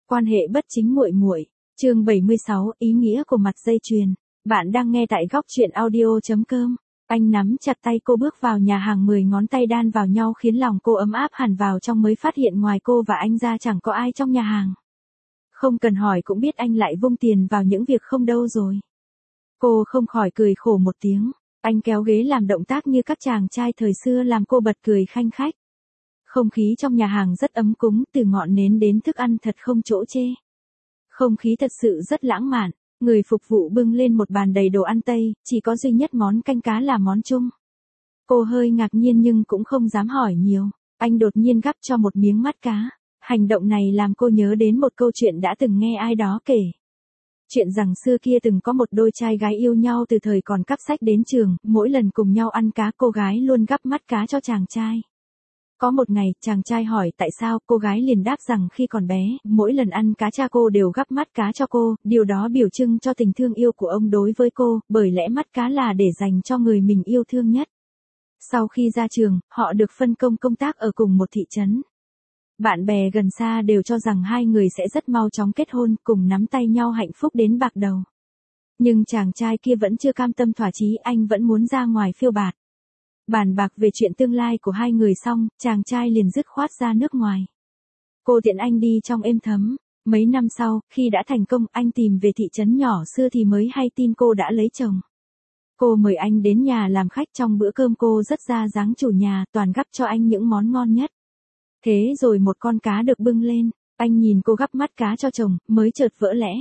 Quan hệ bất chính muội muội. Chương 76, ý nghĩa của mặt dây chuyền. Bạn đang nghe tại góc truyện audio.com. Anh nắm chặt tay cô bước vào nhà hàng, 10 ngón tay đan vào nhau khiến lòng cô ấm áp hẳn, vào trong mới phát hiện ngoài cô và anh ra chẳng có ai trong nhà hàng. Không cần hỏi cũng biết anh lại vung tiền vào những việc không đâu rồi. Cô không khỏi cười khổ một tiếng. Anh kéo ghế làm động tác như các chàng trai thời xưa làm cô bật cười khanh khách. Không khí trong nhà hàng rất ấm cúng, từ ngọn nến đến thức ăn thật không chỗ chê. Không khí thật sự rất lãng mạn. Người phục vụ bưng lên một bàn đầy đồ ăn Tây, chỉ có duy nhất món canh cá là món chung. Cô hơi ngạc nhiên nhưng cũng không dám hỏi nhiều. Anh đột nhiên gắp cho một miếng mắt cá. Hành động này làm cô nhớ đến một câu chuyện đã từng nghe ai đó kể. Chuyện rằng xưa kia từng có một đôi trai gái yêu nhau từ thời còn cắp sách đến trường, mỗi lần cùng nhau ăn cá cô gái luôn gắp mắt cá cho chàng trai. Có một ngày, chàng trai hỏi tại sao, cô gái liền đáp rằng khi còn bé, mỗi lần ăn cá cha cô đều gắp mắt cá cho cô, điều đó biểu trưng cho tình thương yêu của ông đối với cô, bởi lẽ mắt cá là để dành cho người mình yêu thương nhất. Sau khi ra trường, họ được phân công công tác ở cùng một thị trấn. Bạn bè gần xa đều cho rằng hai người sẽ rất mau chóng kết hôn, cùng nắm tay nhau hạnh phúc đến bạc đầu. Nhưng chàng trai kia vẫn chưa cam tâm thỏa chí, anh vẫn muốn ra ngoài phiêu bạt. Bàn bạc về chuyện tương lai của hai người xong, chàng trai liền dứt khoát ra nước ngoài. Cô tiễn anh đi trong êm thấm. Mấy năm sau, khi đã thành công, anh tìm về thị trấn nhỏ xưa thì mới hay tin cô đã lấy chồng. Cô mời anh đến nhà làm khách, trong bữa cơm cô rất ra dáng chủ nhà, toàn gắp cho anh những món ngon nhất. Thế rồi một con cá được bưng lên, anh nhìn cô gắp mắt cá cho chồng, mới chợt vỡ lẽ.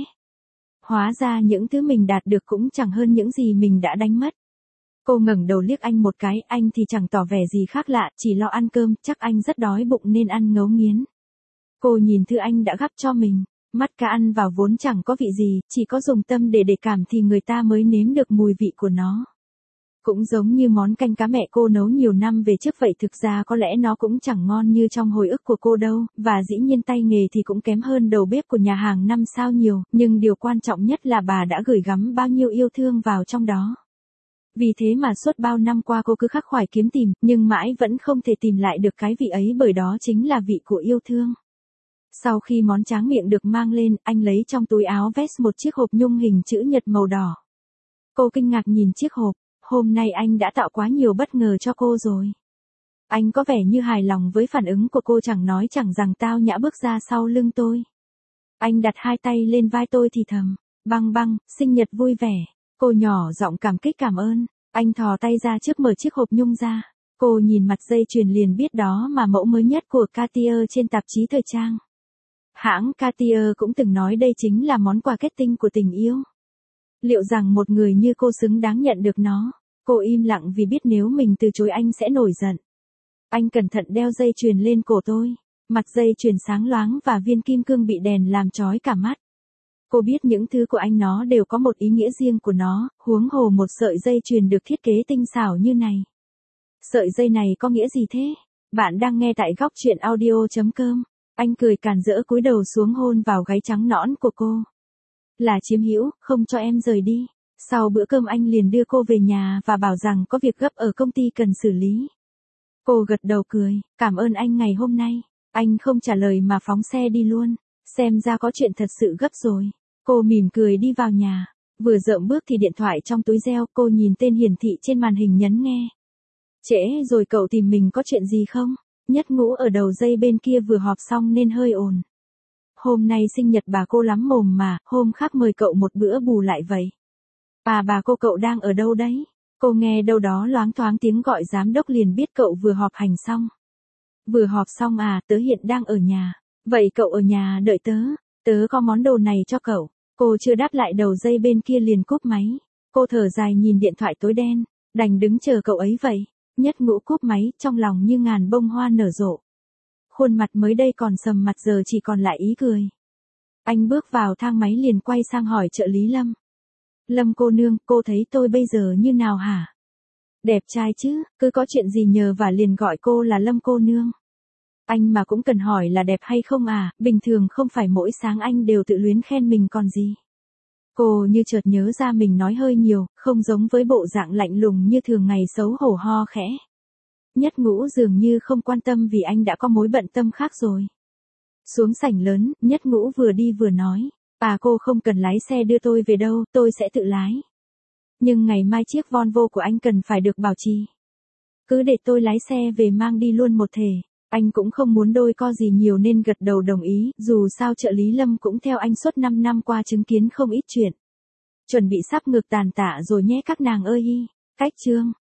Hóa ra những thứ mình đạt được cũng chẳng hơn những gì mình đã đánh mất. Cô ngẩng đầu liếc anh một cái, anh thì chẳng tỏ vẻ gì khác lạ, chỉ lo ăn cơm, chắc anh rất đói bụng nên ăn ngấu nghiến. Cô nhìn thứ anh đã gắp cho mình, mắt cá ăn vào vốn chẳng có vị gì, chỉ có dùng tâm để cảm thì người ta mới nếm được mùi vị của nó. Cũng giống như món canh cá mẹ cô nấu nhiều năm về trước vậy, thực ra có lẽ nó cũng chẳng ngon như trong hồi ức của cô đâu, và dĩ nhiên tay nghề thì cũng kém hơn đầu bếp của nhà hàng 5 sao nhiều, nhưng điều quan trọng nhất là bà đã gửi gắm bao nhiêu yêu thương vào trong đó. Vì thế mà suốt bao năm qua cô cứ khắc khoải kiếm tìm, nhưng mãi vẫn không thể tìm lại được cái vị ấy, bởi đó chính là vị của yêu thương. Sau khi món tráng miệng được mang lên, anh lấy trong túi áo vest một chiếc hộp nhung hình chữ nhật màu đỏ. Cô kinh ngạc nhìn chiếc hộp, hôm nay anh đã tạo quá nhiều bất ngờ cho cô rồi. Anh có vẻ như hài lòng với phản ứng của cô, chẳng nói chẳng rằng tao nhã bước ra sau lưng tôi. Anh đặt hai tay lên vai tôi thì thầm, băng băng, sinh nhật vui vẻ. Cô nhỏ giọng cảm kích cảm ơn. Anh thò tay ra trước mở chiếc hộp nhung ra. Cô nhìn mặt dây chuyền liền biết đó mà mẫu mới nhất của Cartier trên tạp chí thời trang. Hãng Cartier cũng từng nói đây chính là món quà kết tinh của tình yêu. Liệu rằng một người như cô xứng đáng nhận được nó? Cô im lặng vì biết nếu mình từ chối anh sẽ nổi giận. Anh cẩn thận đeo dây chuyền lên cổ tôi. Mặt dây chuyền sáng loáng và viên kim cương bị đèn làm chói cả mắt. Cô biết những thứ của anh nó đều có một ý nghĩa riêng của nó, huống hồ một sợi dây chuyền được thiết kế tinh xảo như này. Sợi dây này có nghĩa gì thế? Bạn đang nghe tại góc truyện audio.com. Anh cười càn rỡ cúi đầu xuống hôn vào gáy trắng nõn của cô. Là chiếm hữu, không cho em rời đi. Sau bữa cơm anh liền đưa cô về nhà và bảo rằng có việc gấp ở công ty cần xử lý. Cô gật đầu cười, cảm ơn anh ngày hôm nay. Anh không trả lời mà phóng xe đi luôn. Xem ra có chuyện thật sự gấp rồi. Cô mỉm cười đi vào nhà. Vừa dợm bước thì điện thoại trong túi reo, cô nhìn tên hiển thị trên màn hình nhấn nghe. Trễ rồi, cậu tìm mình có chuyện gì không? Nhất Ngũ ở đầu dây bên kia vừa họp xong nên hơi ồn. Hôm nay sinh nhật bà cô lắm mồm mà, hôm khác mời cậu một bữa bù lại vậy. À, bà cô cậu đang ở đâu đấy? Cô nghe đâu đó loáng thoáng tiếng gọi giám đốc liền biết cậu vừa họp hành xong. Vừa họp xong à, tớ hiện đang ở nhà. Vậy cậu ở nhà đợi tớ. Tớ có món đồ này cho cậu. Cô chưa đáp lại đầu dây bên kia liền cúp máy. Cô thở dài nhìn điện thoại tối đen, đành đứng chờ cậu ấy vậy. Nhất Ngũ cúp máy, trong lòng như ngàn bông hoa nở rộ. Khuôn mặt mới đây còn sầm mặt giờ chỉ còn lại ý cười. Anh bước vào thang máy liền quay sang hỏi trợ lý Lâm. Lâm cô nương, cô thấy tôi bây giờ như nào hả? Đẹp trai chứ, cứ có chuyện gì nhờ và liền gọi cô là Lâm cô nương. Anh mà cũng cần hỏi là đẹp hay không à, bình thường không phải mỗi sáng anh đều tự luyến khen mình còn gì. Cô như chợt nhớ ra mình nói hơi nhiều, không giống với bộ dạng lạnh lùng như thường ngày, xấu hổ ho khẽ. Nhất Ngũ dường như không quan tâm vì anh đã có mối bận tâm khác rồi. Xuống sảnh lớn, Nhất Ngũ vừa đi vừa nói, bà cô không cần lái xe đưa tôi về đâu, tôi sẽ tự lái. Nhưng ngày mai chiếc Volvo của anh cần phải được bảo trì. Cứ để tôi lái xe về mang đi luôn một thể. Anh cũng không muốn đôi co gì nhiều nên gật đầu đồng ý, dù sao trợ lý Lâm cũng theo anh suốt 5 năm qua chứng kiến không ít chuyện. Chuẩn bị sắp ngược tàn tạ rồi nhé các nàng ơi. Cách chương